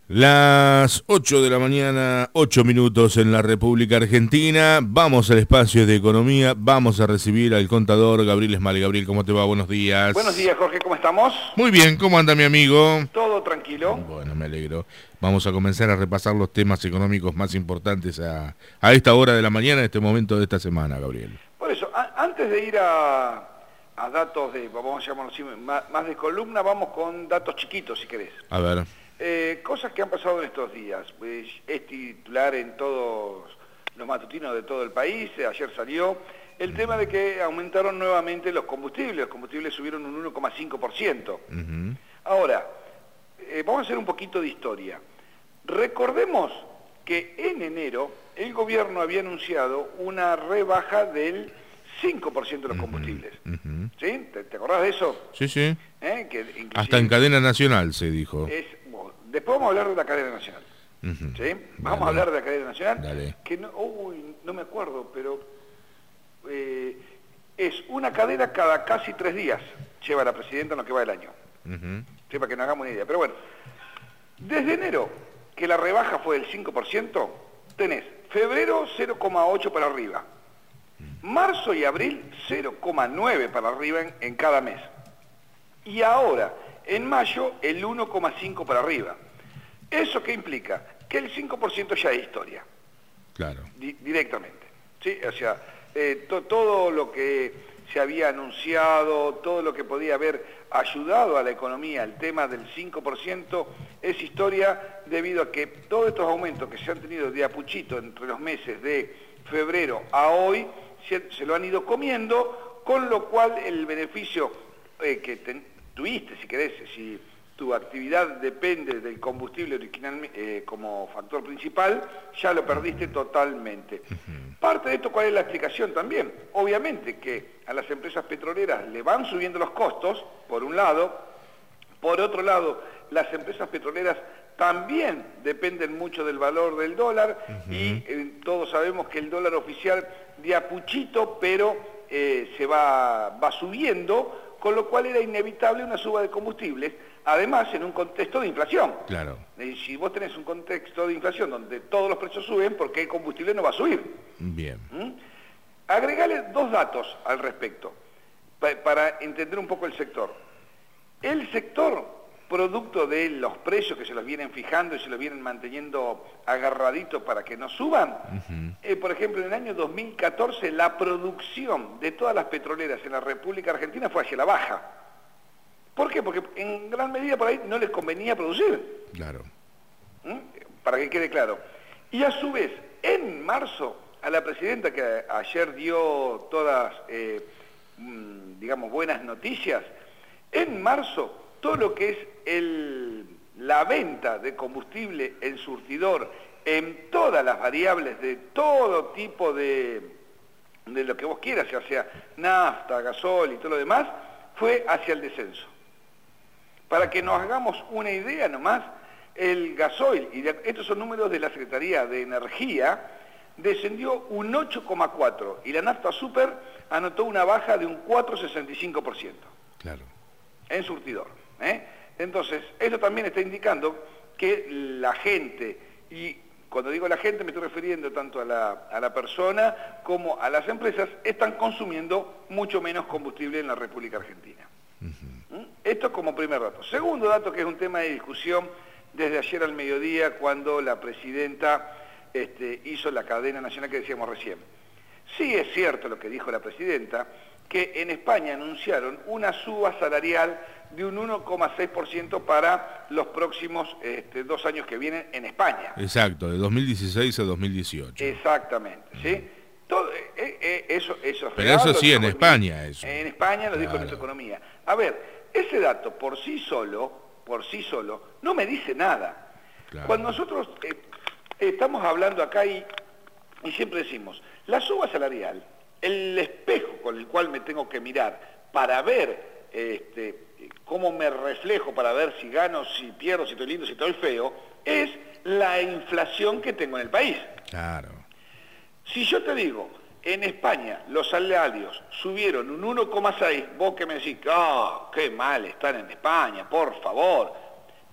Las 8 de la mañana, 8 minutos en la República Argentina. Vamos al espacio de economía. Vamos a recibir al contador Gabriel Esmale. Gabriel, ¿cómo te va? Buenos Buenos días. días, Jorge, ¿cómo estamos? Muy bien, ¿cómo anda mi amigo? ¿Todo tranquilo? Bueno, me alegro. Vamos a comenzar a repasar los temas económicos más importantes a esta hora de la mañana, en este momento de esta semana, Gabriel. Por eso, antes de ir a datos de, vamos a llamarlo así, más de columna, vamos con datos chiquitos, si querés. A ver. Cosas que han pasado en estos días. Pues, es titular en todos los matutinos de todo el país. Ayer salió el tema de que aumentaron nuevamente los combustibles. Los combustibles subieron un 1,5%. Ahora, vamos a hacer un poquito de historia. Recordemos que en enero el gobierno había anunciado una rebaja del 5% de los combustibles. ¿Sí? ¿Te acordás de eso? Sí, sí. Que Hasta en cadena nacional se dijo. Después vamos a hablar de la cadena nacional. ¿Sí? Vamos a hablar de la cadena nacional. Dale. Que no me acuerdo, pero es una cadena cada casi 3 días. Lleva la presidenta en lo que va del año. Sí, para que nos hagamos una idea. Pero bueno, desde enero, que la rebaja fue del 5%, tenés febrero 0,8 para arriba. Marzo y abril 0,9 para arriba en cada mes. Y ahora, en mayo, el 1,5 para arriba. ¿Eso qué implica? Que el 5% ya es historia. Claro. Directamente. ¿Sí? O sea, todo lo que se había anunciado, todo lo que podía haber ayudado a la economía, el tema del 5%, es historia debido a que todos estos aumentos que se han tenido de a puchito entre los meses de febrero a hoy, se lo han ido comiendo, con lo cual el beneficio que tuviste, si querés, si tu actividad depende del combustible original como factor principal, ya lo perdiste totalmente. Parte de esto, ¿cuál es la explicación también? Obviamente que a las empresas petroleras le van subiendo los costos, por un lado. Por otro lado, las empresas petroleras también dependen mucho del valor del dólar y todos sabemos que el dólar oficial de a puchito, pero se va subiendo, con lo cual era inevitable una suba de combustibles, además en un contexto de inflación. Claro. Si vos tenés un contexto de inflación donde todos los precios suben, ¿por qué el combustible no va a subir? Bien. Agregale 2 datos al respecto, para entender un poco el sector. El sector, producto de los precios que se los vienen fijando y se los vienen manteniendo agarraditos para que no suban, por ejemplo, en el año 2014 la producción de todas las petroleras en la República Argentina fue hacia la baja. ¿Por qué? Porque en gran medida por ahí no les convenía producir. Claro. Para que quede claro. Y a su vez, en marzo, a la presidenta que ayer dio todas, digamos, buenas noticias, en marzo todo lo que es la venta de combustible en surtidor, en todas las variables de todo tipo de lo que vos quieras, ya sea nafta, gasol y todo lo demás, fue hacia el descenso. Para que nos hagamos una idea nomás, el gasoil, y estos son números de la Secretaría de Energía, descendió un 8,4% y la nafta super anotó una baja de un 4,65%. Claro. En surtidor. Entonces, esto también está indicando que la gente, y cuando digo la gente me estoy refiriendo tanto a la persona como a las empresas, están consumiendo mucho menos combustible en la República Argentina. Esto como primer dato. Segundo dato, que es un tema de discusión desde ayer al mediodía, cuando la presidenta hizo la cadena nacional que decíamos recién. Sí es cierto lo que dijo la presidenta, que en España anunciaron una suba salarial de un 1,6% para los próximos 2 años que vienen en España. Exacto, de 2016 a 2018. Exactamente, ¿sí? Todo, eso es Pero real, eso sí, en España eso. En España lo dijo Claro. nuestra economía. A ver, ese dato por sí solo, no me dice nada. Claro. Cuando nosotros estamos hablando acá y siempre decimos, la suba salarial, el espejo con el cual me tengo que mirar para ver cómo me reflejo, para ver si gano, si pierdo, si estoy lindo, si estoy feo, es la inflación que tengo en el país. Claro. Si yo te digo, en España los salarios subieron un 1,6, vos que me decís, qué mal están en España, por favor.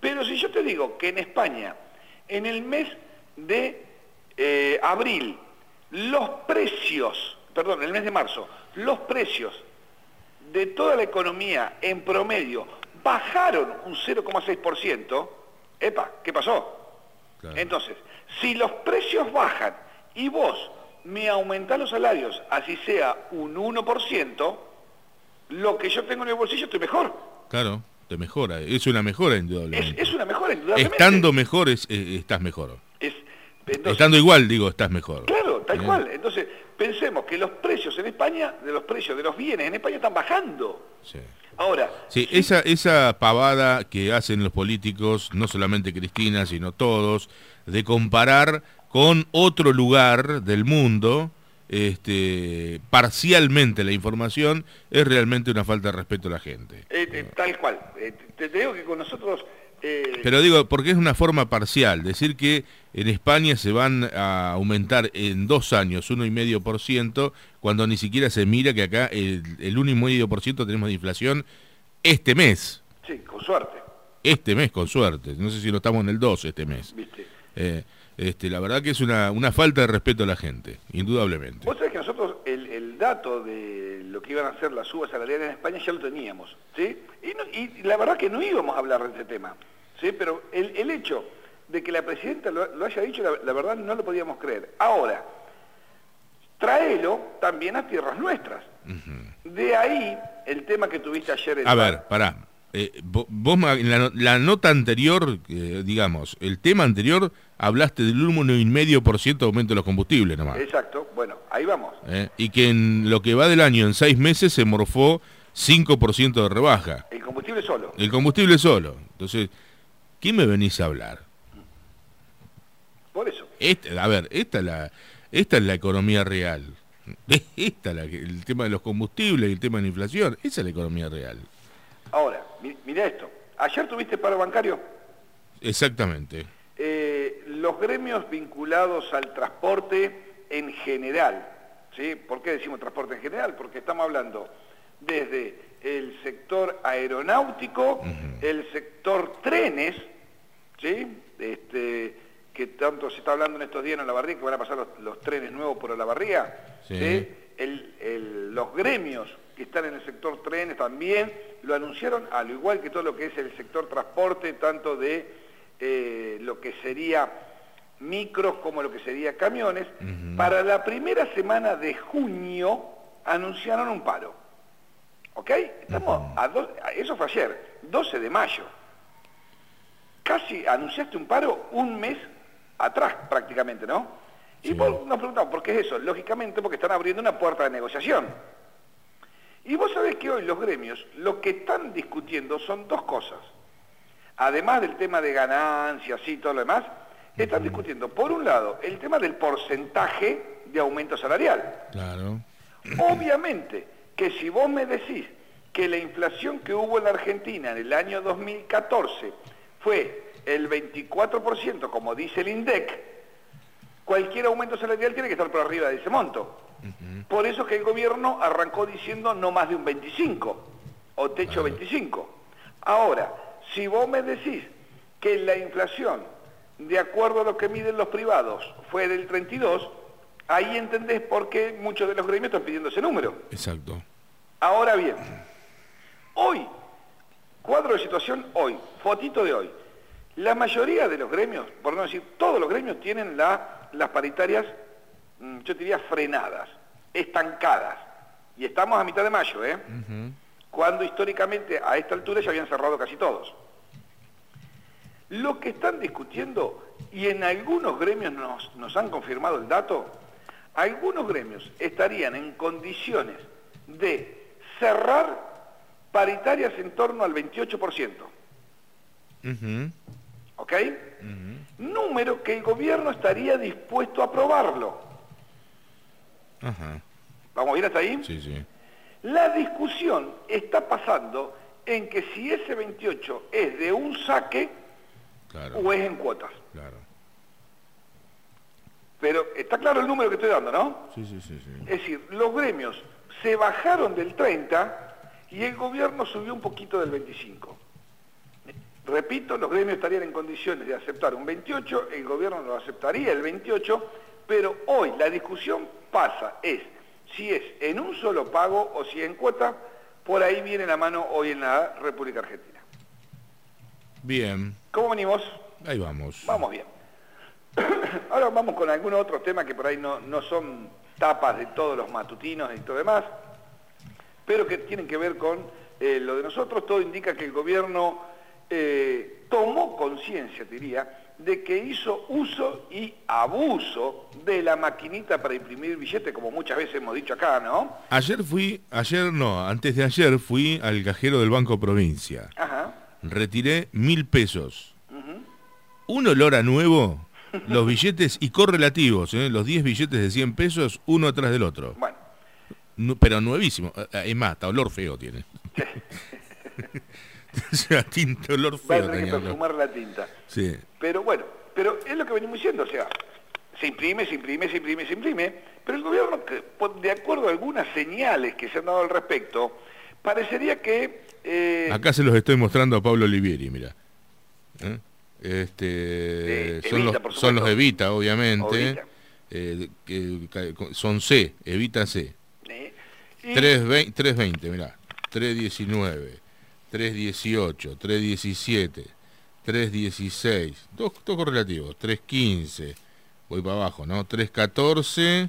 Pero si yo te digo que en España, en el mes de abril, los precios, perdón, en el mes de marzo, los precios de toda la economía en promedio bajaron un 0,6%, epa, ¿qué pasó? Claro. Entonces, si los precios bajan y vos me aumentás los salarios, así sea un 1%, lo que yo tengo en el bolsillo estoy mejor. Claro, te mejora, es una mejora indudablemente. Es una mejora indudablemente. Estando mejor estás mejor. Entonces, estando igual, digo, estás mejor. Claro, tal cual. Entonces, pensemos que los precios en España, de los precios de los bienes en España están bajando. Sí. Ahora... Sí, sí. Esa pavada que hacen los políticos, no solamente Cristina, sino todos, de comparar con otro lugar del mundo, parcialmente la información, es realmente una falta de respeto a la gente. Tal cual. Te digo que con nosotros... Pero digo, porque es una forma parcial, decir que en España se van a aumentar en 2 años 1,5%, cuando ni siquiera se mira que acá el 1,5% tenemos de inflación este mes. Sí, con suerte. Este mes, con suerte. No sé si no estamos en el 2 este mes. ¿Viste? La verdad que es una falta de respeto a la gente, indudablemente. Vos sabés que nosotros el dato de lo que iban a ser las subas salariales en España ya lo teníamos, ¿sí? Y la verdad que no íbamos a hablar de ese tema, ¿sí? Pero el hecho de que la presidenta lo haya dicho, la verdad no lo podíamos creer. Ahora, tráelo también a tierras nuestras. De ahí el tema que tuviste ayer. A ver, pará. Vos en la nota anterior, digamos, el tema anterior, hablaste del 1,5% de aumento de los combustibles nomás. Exacto, bueno, ahí vamos. Y que en lo que va del año, en 6 meses, se morfó 5% de rebaja. El combustible solo. El combustible solo. Entonces, ¿qué me venís a hablar? Por eso. A ver, esta es la economía real. El tema de los combustibles y el tema de la inflación, esa es la economía real. Ahora, mira esto. ¿Ayer tuviste paro bancario? Exactamente. Los gremios vinculados al transporte en general, ¿sí? ¿Por qué decimos transporte en general? Porque estamos hablando desde el sector aeronáutico, el sector trenes, ¿sí? Que tanto se está hablando en estos días en Olavarría, que van a pasar los trenes nuevos por Olavarría, sí. ¿Sí? Los gremios que están en el sector trenes también lo anunciaron, al igual que todo lo que es el sector transporte, tanto de lo que sería micros como lo que sería camiones. Para la primera semana de junio anunciaron un paro. ¿Ok? Estamos eso fue ayer, 12 de mayo. Casi anunciaste un paro un mes atrás prácticamente, ¿no? Sí. Y vos nos preguntamos, ¿por qué es eso? Lógicamente porque están abriendo una puerta de negociación. Y vos sabés que hoy los gremios lo que están discutiendo son 2 cosas. Además del tema de ganancias y todo lo demás, están discutiendo, por un lado, el tema del porcentaje de aumento salarial. Claro. Obviamente que si vos me decís que la inflación que hubo en la Argentina en el año 2014 fue el 24%, como dice el INDEC, cualquier aumento salarial tiene que estar por arriba de ese monto. Por eso es que el gobierno arrancó diciendo no más de un 25, o techo 25. Ahora, si vos me decís que la inflación, de acuerdo a lo que miden los privados, fue del 32, ahí entendés por qué muchos de los gremios están pidiendo ese número. Exacto. Ahora bien, hoy, cuadro de situación hoy, fotito de hoy, la mayoría de los gremios, por no decir todos los gremios, tienen las paritarias, yo diría, frenadas, estancadas. Y estamos a mitad de mayo, ¿eh? Cuando históricamente a esta altura ya habían cerrado casi todos. Lo que están discutiendo, y en algunos gremios nos han confirmado el dato, algunos gremios estarían en condiciones de cerrar paritarias en torno al 28%. ¿Ok? Número que el gobierno estaría dispuesto a aprobarlo. ¿Vamos bien hasta ahí? Sí, sí. La discusión está pasando en que si ese 28 es de un saque, claro, o es en cuotas. Claro. Pero está claro el número que estoy dando, ¿no? Sí, sí, sí, sí. Es decir, los gremios se bajaron del 30 y el gobierno subió un poquito del 25. Repito, los gremios estarían en condiciones de aceptar un 28, el gobierno lo aceptaría el 28, pero hoy la discusión es si es en un solo pago o si en cuota. Por ahí viene la mano hoy en la República Argentina. Bien. ¿Cómo venimos? Ahí vamos. Vamos bien. Ahora vamos con algunos otros temas que por ahí no son tapas de todos los matutinos y todo demás, pero que tienen que ver con lo de nosotros. Todo indica que el gobierno tomó conciencia, diría, de que hizo uso y abuso de la maquinita para imprimir billetes, como muchas veces hemos dicho acá, ¿no? Antes de ayer fui al cajero del Banco Provincia. Ajá. Retiré 1.000 pesos. Un olor a nuevo, los billetes y correlativos, los 10 billetes de 100 pesos, uno atrás del otro. Bueno. Pero nuevísimo. Es más, hasta olor feo tiene. O sea, tinta, olor feo. Va a tener que perfumar la tinta. Sí. Pero bueno, pero es lo que venimos diciendo, o sea, se imprime, pero el gobierno, de acuerdo a algunas señales que se han dado al respecto, parecería que... Acá se los estoy mostrando a Pablo Olivieri, mira. Son los Evita, obviamente. Son C, Evita C. 320, mirá. 319, 318, 317, 316, dos correlativos, 315, voy para abajo, ¿no? 314,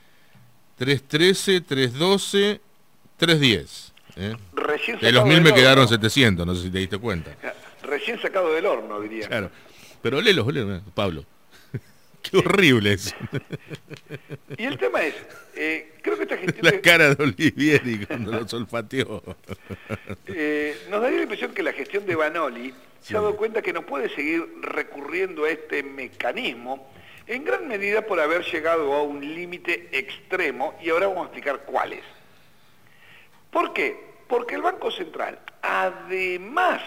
313, 312, 310. De los 1.000 me quedaron 700, no sé si te diste cuenta. Recién sacado del horno, diría. Claro, pero léelo, Pablo. Qué horrible es. Y el tema es, creo que esta gestión... La cara de Olivieri cuando lo solfateó. Nos daría la impresión que la gestión de Vanoli se ha dado cuenta que no puede seguir recurriendo a este mecanismo, en gran medida por haber llegado a un límite extremo, y ahora vamos a explicar cuál es. ¿Por qué? Porque el Banco Central, además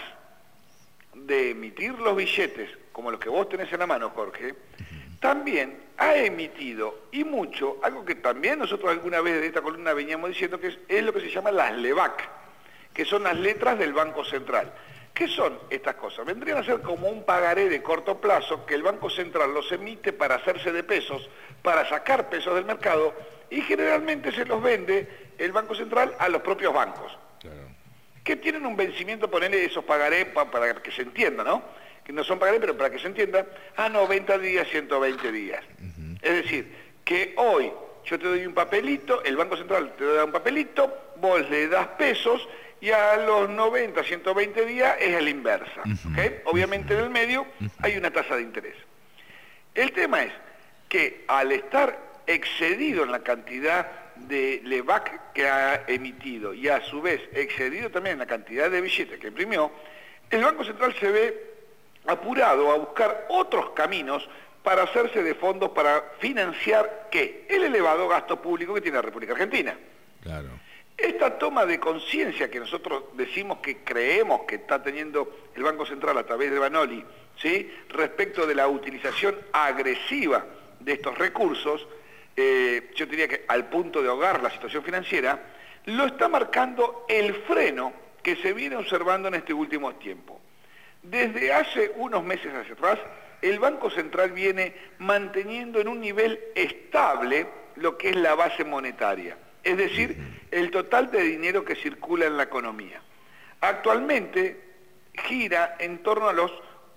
de emitir los billetes, como los que vos tenés en la mano, Jorge, también ha emitido, y mucho, algo que también nosotros alguna vez de esta columna veníamos diciendo, que es lo que se llama las LEVAC, que son las letras del Banco Central. ¿Qué son estas cosas? Vendrían a ser como un pagaré de corto plazo que el Banco Central los emite para hacerse de pesos, para sacar pesos del mercado, y generalmente se los vende el Banco Central a los propios bancos. Claro. Que tienen un vencimiento, ponerle esos pagarés para que se entienda, ¿no? Que no son pagarés, pero para que se entienda, a 90 días, 120 días. Es decir, que hoy yo te doy un papelito, el Banco Central te da un papelito, vos le das pesos, y a los 90, 120 días es a la inversa. ¿Okay? Obviamente en el medio hay una tasa de interés. El tema es que al estar excedido en la cantidad de LEVAC que ha emitido y a su vez excedido también en la cantidad de billetes que imprimió, el Banco Central se ve apurado a buscar otros caminos para hacerse de fondos para financiar, ¿qué? El elevado gasto público que tiene la República Argentina. Claro. Esta toma de conciencia que nosotros decimos que creemos que está teniendo el Banco Central a través de Vanoli, ¿sí?, respecto de la utilización agresiva de estos recursos, yo diría que al punto de ahogar la situación financiera, lo está marcando el freno que se viene observando en este último tiempo. Desde hace unos meses hacia atrás, el Banco Central viene manteniendo en un nivel estable lo que es la base monetaria, es decir, el total de dinero que circula en la economía. Actualmente gira en torno a los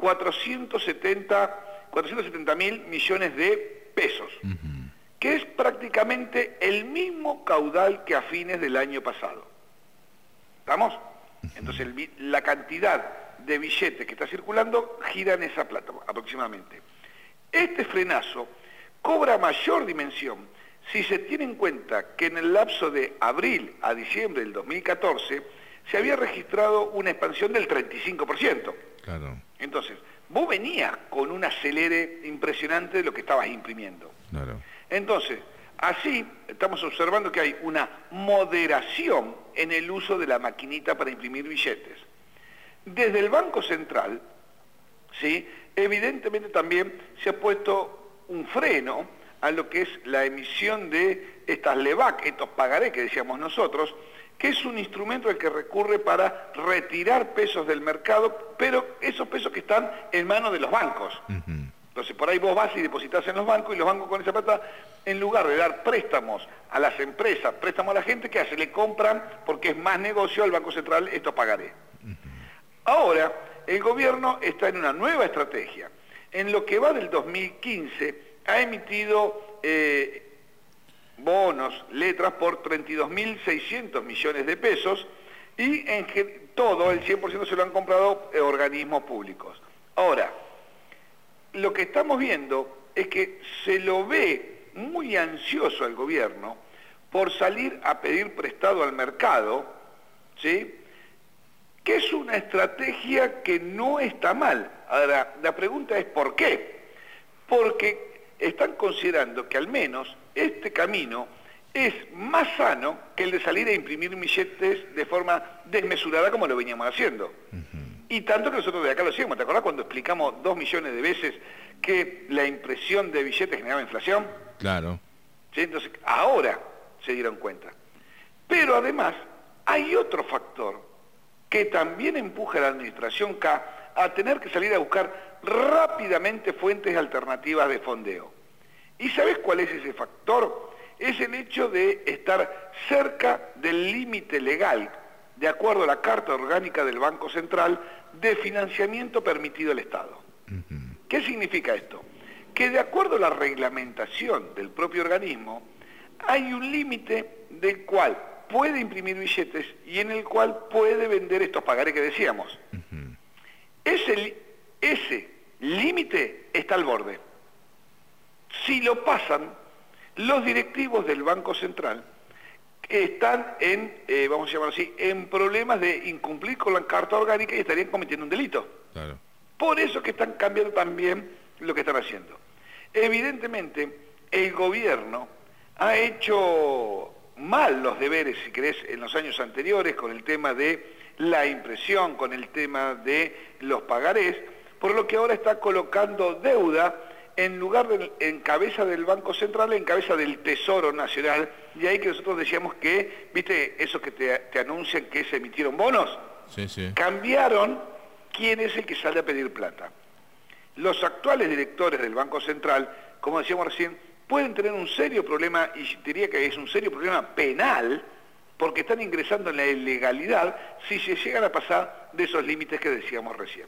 470.000 millones de pesos, que es prácticamente el mismo caudal que a fines del año pasado. ¿Estamos? Entonces la cantidad de billetes que está circulando gira en esa plata aproximadamente. Este frenazo cobra mayor dimensión si se tiene en cuenta que en el lapso de abril a diciembre del 2014 se había registrado una expansión del 35%. Claro. Entonces, vos venías con un acelere impresionante de lo que estabas imprimiendo. Claro. Entonces, así estamos observando que hay una moderación en el uso de la maquinita para imprimir billetes. Desde el Banco Central, ¿sí?, evidentemente también se ha puesto un freno a lo que es la emisión de estas LEVAC, estos pagarés que decíamos nosotros, que es un instrumento al que recurre para retirar pesos del mercado, pero esos pesos que están en manos de los bancos. Entonces, por ahí vos vas y depositas en los bancos, y los bancos con esa plata, en lugar de dar préstamos a las empresas, préstamos a la gente, ¿qué hace? Le compran, porque es más negocio al Banco Central, estos pagaré. Ahora, el gobierno está en una nueva estrategia. En lo que va del 2015, ha emitido bonos, letras por 32.600 millones de pesos, y todo, el 100% se lo han comprado organismos públicos. Ahora, lo que estamos viendo es que se lo ve muy ansioso al gobierno por salir a pedir prestado al mercado, ¿sí? Que es una estrategia que no está mal. Ahora, la pregunta es ¿por qué? Porque están considerando que al menos este camino es más sano que el de salir a imprimir billetes de forma desmesurada como lo veníamos haciendo. Y tanto que nosotros de acá lo hacíamos. ¿Te acordás cuando explicamos 2 millones de veces que la impresión de billetes generaba inflación? Claro. ¿Sí? Entonces, ahora se dieron cuenta. Pero además, hay otro factor que también empuja a la administración K a tener que salir a buscar rápidamente fuentes alternativas de fondeo. ¿Y sabés cuál es ese factor? Es el hecho de estar cerca del límite legal, de acuerdo a la Carta Orgánica del Banco Central, de financiamiento permitido al Estado. ¿Qué significa esto? Que de acuerdo a la reglamentación del propio organismo, hay un límite del cual puede imprimir billetes y en el cual puede vender estos pagarés que decíamos. Ese límite está al borde. Si lo pasan, los directivos del Banco Central están en, vamos a llamarlo así, en problemas de incumplir con la Carta Orgánica y estarían cometiendo un delito. Claro. Por eso que están cambiando también lo que están haciendo. Evidentemente, el gobierno ha hecho mal los deberes, si querés, en los años anteriores, con el tema de la impresión, con el tema de los pagarés, por lo que ahora está colocando deuda en lugar de en cabeza del Banco Central, en cabeza del Tesoro Nacional, y ahí que nosotros decíamos que, viste, eso que te anuncian que se emitieron bonos, sí. Cambiaron quién es el que sale a pedir plata. Los actuales directores del Banco Central, como decíamos recién, pueden tener un serio problema, y diría que es un serio problema penal, porque están ingresando en la ilegalidad si se llegan a pasar de esos límites que decíamos recién.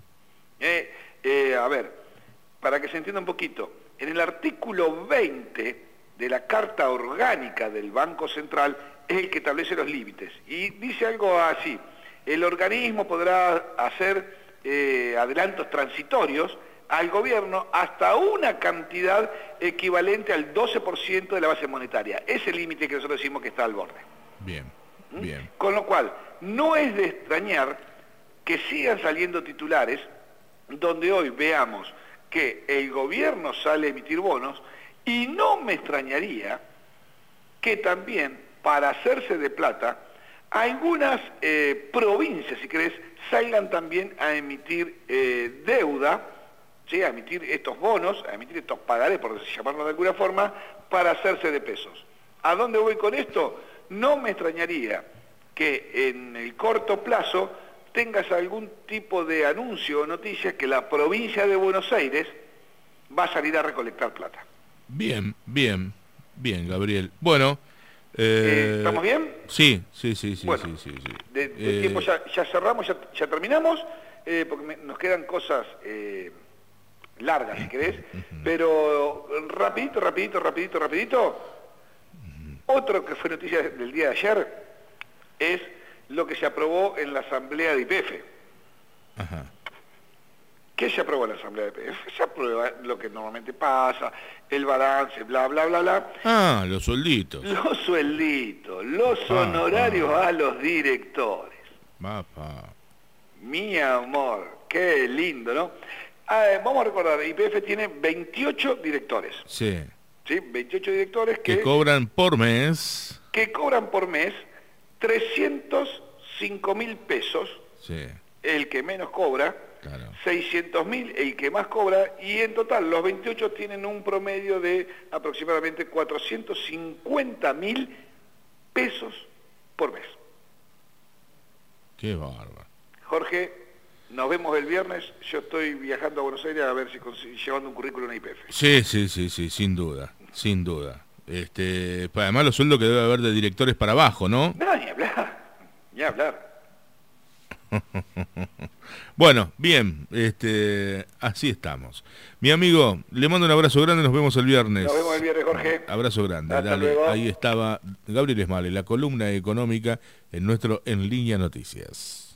A ver, para que se entienda un poquito, en el artículo 20 de la Carta Orgánica del Banco Central es el que establece los límites, y dice algo así: el organismo podrá hacer adelantos transitorios al gobierno hasta una cantidad equivalente al 12% de la base monetaria. Ese es el límite que nosotros decimos que está al borde. Bien, bien. Con lo cual, no es de extrañar que sigan saliendo titulares donde hoy veamos que el gobierno sale a emitir bonos, y no me extrañaría que también, para hacerse de plata, algunas provincias, si querés, salgan también a emitir deuda, ¿sí? A emitir estos bonos, a emitir estos pagarés, por llamarlo de alguna forma, para hacerse de pesos. ¿A dónde voy con esto? No me extrañaría que en el corto plazo tengas algún tipo de anuncio o noticia que la provincia de Buenos Aires va a salir a recolectar plata. Bien, Gabriel. Bueno, ¿estamos bien? Sí. Bueno, sí. De tiempo ya cerramos, ya terminamos, porque nos quedan cosas largas, si querés, pero rapidito. Otro que fue noticia del día de ayer es lo que se aprobó en la asamblea de YPF. Ajá. ¿Qué se aprobó en la asamblea de YPF? Se aprueba lo que normalmente pasa, el balance, bla. Ah, los suelditos. Los honorarios a los directores. Mapa. Mi amor, qué lindo, ¿no? Vamos a recordar, YPF tiene 28 directores. Sí. ¿Sí? 28 directores que cobran por mes. Que cobran por mes 305.000 pesos. Sí. El que menos cobra. Claro. 600.000 el que más cobra, y en total los 28 tienen un promedio de aproximadamente 450.000 pesos por mes. Qué bárbaro. Jorge, nos vemos el viernes. Yo estoy viajando a Buenos Aires a ver si llevando un currículum a IPF. Sí, sin duda, sin duda. Además los sueldos que debe haber de directores para abajo, ¿no? No, ni hablar, ni hablar. Bueno, bien, así estamos. Mi amigo, le mando un abrazo grande, nos vemos el viernes. Nos vemos el viernes, Jorge. Abrazo grande, Hasta dale. luego. Ahí estaba Gabriel Esmale, la columna económica en nuestro En Línea Noticias.